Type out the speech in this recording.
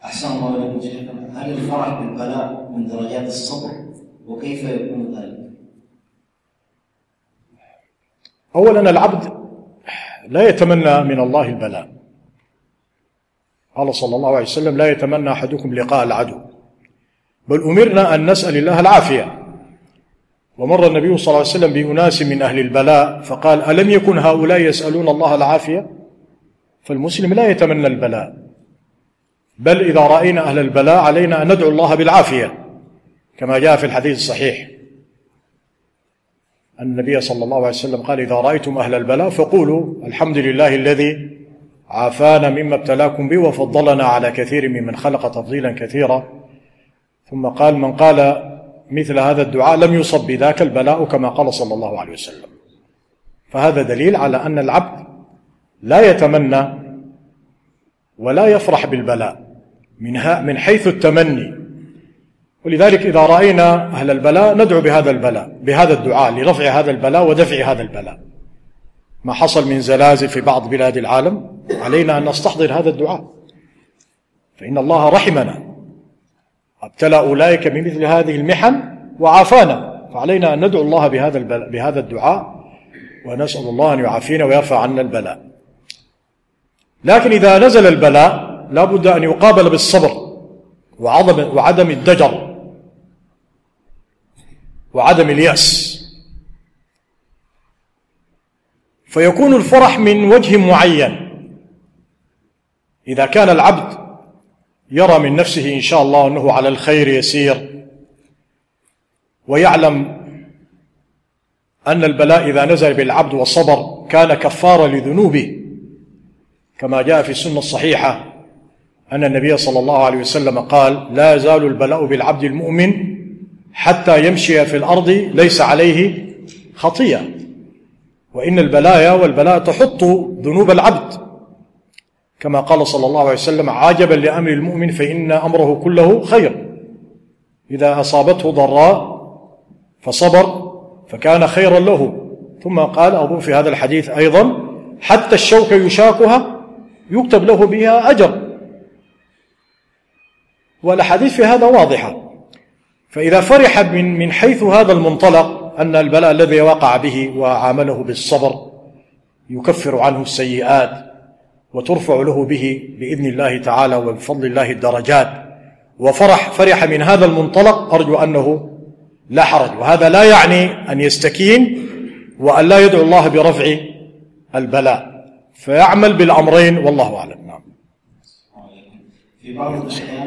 أحسن الله إليكم شيخنا، هل الفرح بالبلاء من درجات الصبر؟ وكيف يكون ذلك؟ أولا العبد لا يتمنى من الله البلاء. قال صلى الله عليه وسلم: لا يتمنى أحدكم لقاء العدو، بل أمرنا أن نسأل الله العافية. ومر النبي صلى الله عليه وسلم بأناس من أهل البلاء فقال: ألم يكن هؤلاء يسألون الله العافية؟ فالمسلم لا يتمنى البلاء، بل إذا رأينا أهل البلاء علينا أن ندعو الله بالعافية، كما جاء في الحديث الصحيح أن النبي صلى الله عليه وسلم قال: إذا رأيتم أهل البلاء فقولوا الحمد لله الذي عافانا مما ابتلاكم به وفضلنا على كثير ممن خلق تفضيلا كثيرا. ثم قال: من قال مثل هذا الدعاء لم يصب بذاك البلاء، كما قال صلى الله عليه وسلم. فهذا دليل على أن العبد لا يتمنى ولا يفرح بالبلاء من حيث التمني. ولذلك إذا رأينا أهل البلاء ندعو بهذا الدعاء لرفع هذا البلاء ودفع هذا البلاء. ما حصل من زلازل في بعض بلاد العالم علينا أن نستحضر هذا الدعاء، فإن الله رحمنا، ابتلى أولئك بمثل هذه المحن وعافانا، فعلينا أن ندعو الله بهذا الدعاء ونسأل الله أن يعافينا ويرفع عنا البلاء. لكن إذا نزل البلاء لا بد أن يقابل بالصبر وعدم الضجر وعدم اليأس، فيكون الفرح من وجه معين. إذا كان العبد يرى من نفسه إن شاء الله أنه على الخير يسير، ويعلم أن البلاء إذا نزل بالعبد وصبر كان كفارة لذنوبه، كما جاء في السنة الصحيحة أن النبي صلى الله عليه وسلم قال: لا يزال البلاء بالعبد المؤمن حتى يمشي في الأرض ليس عليه خطيئة. وإن البلايا والبلاء تحط ذنوب العبد، كما قال صلى الله عليه وسلم: عاجبا لأمر المؤمن فإن أمره كله خير، إذا أصابته ضراء فصبر فكان خيرا له. ثم قال أظن في هذا الحديث أيضا: حتى الشوك يشاكها يكتب له بها أجر. والأحاديث في هذا واضحة. فإذا فرح من حيث هذا المنطلق أن البلاء الذي وقع به وعامله بالصبر يكفر عنه السيئات وترفع له به بإذن الله تعالى وبفضل الله الدرجات، فرح من هذا المنطلق، أرجو أنه لا حرج. وهذا لا يعني أن يستكين وأن لا يدعو الله برفع البلاء، فيعمل بالأمرين والله أعلم. نعم.